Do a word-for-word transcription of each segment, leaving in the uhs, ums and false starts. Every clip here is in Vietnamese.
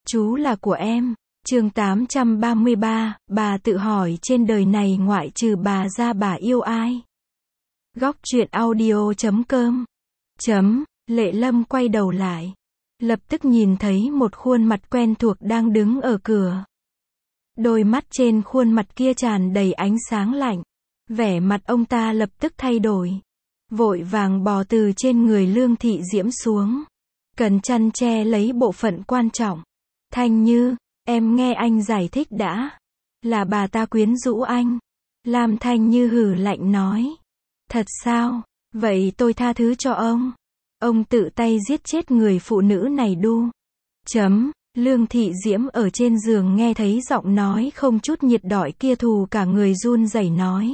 Chú là của em. Chương tám trăm ba mươi ba, bà tự hỏi trên đời này ngoại trừ bà ra bà yêu ai? Góc truyện audio chấm com. Chấm, Lệ Lâm quay đầu lại. Lập tức nhìn thấy một khuôn mặt quen thuộc đang đứng ở cửa. Đôi mắt trên khuôn mặt kia tràn đầy ánh sáng lạnh. Vẻ mặt ông ta lập tức thay đổi. Vội vàng bò từ trên người Lương Thị Diễm xuống. Cần chăn che lấy bộ phận quan trọng. Thanh Như, em nghe anh giải thích đã. Là bà ta quyến rũ anh. Lam Thanh Như hừ lạnh nói. Thật sao? Vậy tôi tha thứ cho ông. Ông tự tay giết chết người phụ nữ này đu. Chấm, Lương Thị Diễm ở trên giường nghe thấy giọng nói không chút nhiệt đỏi kia thù cả người run rẩy nói.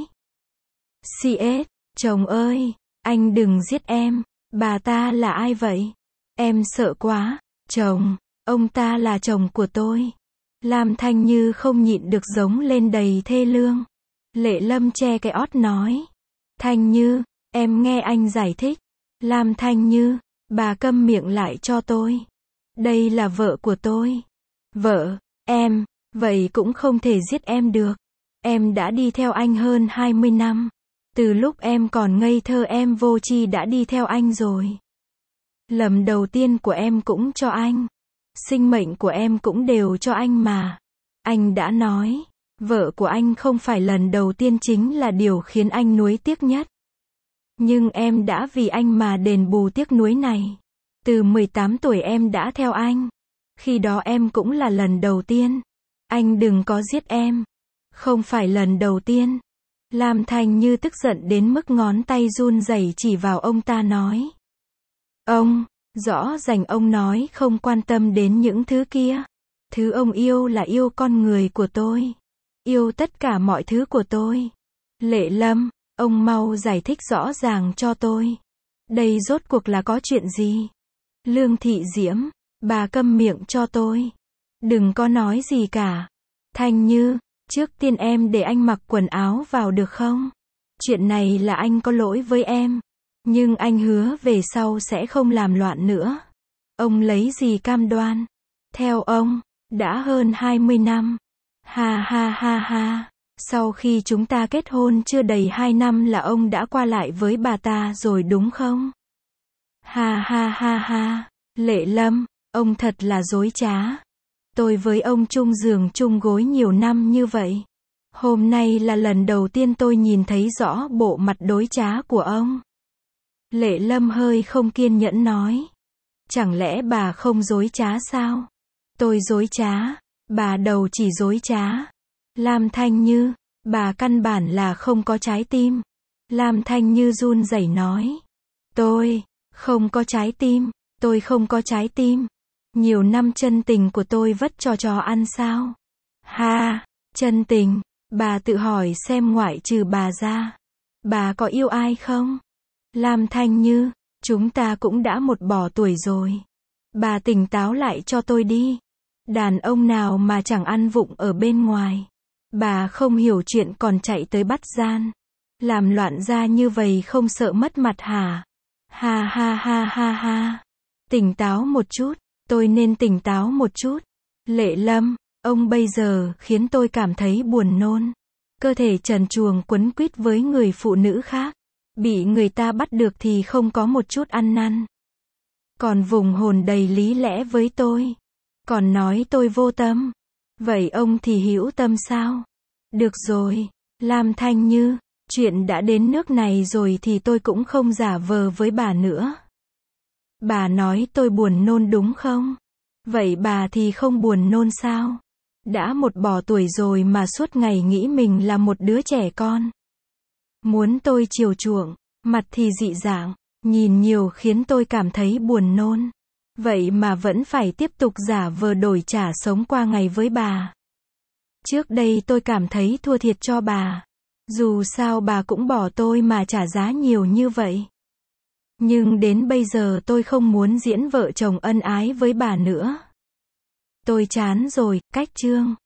xê ét, chồng ơi, anh đừng giết em. Bà ta là ai vậy? Em sợ quá. Chồng, ông ta là chồng của tôi. Lam Thanh Như không nhịn được giống lên đầy thê lương. Lệ Lâm che cái ót nói. Thanh Như, em nghe anh giải thích. Lam Thanh Như, bà câm miệng lại cho tôi. Đây là vợ của tôi. Vợ, em, vậy cũng không thể giết em được. Em đã đi theo anh hơn hai mươi năm. Từ lúc em còn ngây thơ em vô tri đã đi theo anh rồi. Lầm đầu tiên của em cũng cho anh. Sinh mệnh của em cũng đều cho anh mà. Anh đã nói, vợ của anh không phải lần đầu tiên chính là điều khiến anh nuối tiếc nhất. Nhưng em đã vì anh mà đền bù tiếc nuối này. Từ mười tám tuổi em đã theo anh. Khi đó em cũng là lần đầu tiên. Anh đừng có giết em. Không phải lần đầu tiên. Lam Thanh Như tức giận đến mức ngón tay run rẩy chỉ vào ông ta nói. Ông, rõ ràng ông nói không quan tâm đến những thứ kia. Thứ ông yêu là yêu con người của tôi. Yêu tất cả mọi thứ của tôi. Lệ Lâm, ông mau giải thích rõ ràng cho tôi. Đây rốt cuộc là có chuyện gì? Lương Thị Diễm, bà câm miệng cho tôi. Đừng có nói gì cả. Thanh Như, trước tiên em để anh mặc quần áo vào được không? Chuyện này là anh có lỗi với em. Nhưng anh hứa về sau sẽ không làm loạn nữa. Ông lấy gì cam đoan? Theo ông, đã hơn hai mươi năm. Ha ha ha ha. Sau khi chúng ta kết hôn chưa đầy hai năm là ông đã qua lại với bà ta rồi đúng không? Ha ha ha ha. Lệ Lâm, ông thật là dối trá. Tôi với ông chung giường chung gối nhiều năm như vậy. Hôm nay là lần đầu tiên tôi nhìn thấy rõ bộ mặt dối trá của ông. Lệ Lâm hơi không kiên nhẫn nói. Chẳng lẽ bà không dối trá sao? Tôi dối trá. Bà đầu chỉ dối trá. Lam Thanh Như, bà căn bản là không có trái tim. Lam Thanh Như run rẩy nói. Tôi, không có trái tim. Tôi không có trái tim. Nhiều năm chân tình của tôi vất cho chó ăn sao? Ha, chân tình. Bà tự hỏi xem ngoại trừ bà ra. Bà có yêu ai không? Lam Thanh Như, chúng ta cũng đã một bỏ tuổi rồi. Bà tỉnh táo lại cho tôi đi. Đàn ông nào mà chẳng ăn vụng ở bên ngoài. Bà không hiểu chuyện còn chạy tới bắt gian. Làm loạn ra như vậy không sợ mất mặt hả? Ha ha ha ha ha. Tỉnh táo một chút. Tôi nên tỉnh táo một chút. Lệ Lâm, ông bây giờ khiến tôi cảm thấy buồn nôn. Cơ thể trần truồng quấn quýt với người phụ nữ khác. Bị người ta bắt được thì không có một chút ăn năn. Còn vùng hồn đầy lý lẽ với tôi. Còn nói tôi vô tâm. Vậy ông thì hữu tâm sao? Được rồi, Lam Thanh Như, chuyện đã đến nước này rồi thì tôi cũng không giả vờ với bà nữa. Bà nói tôi buồn nôn đúng không? Vậy bà thì không buồn nôn sao? Đã một bỏ tuổi rồi mà suốt ngày nghĩ mình là một đứa trẻ con. Muốn tôi chiều chuộng, mặt thì dị dạng, nhìn nhiều khiến tôi cảm thấy buồn nôn. Vậy mà vẫn phải tiếp tục giả vờ đổi trả sống qua ngày với bà. Trước đây tôi cảm thấy thua thiệt cho bà. Dù sao bà cũng bỏ tôi mà trả giá nhiều như vậy. Nhưng đến bây giờ tôi không muốn diễn vợ chồng ân ái với bà nữa. Tôi chán rồi, cách chương.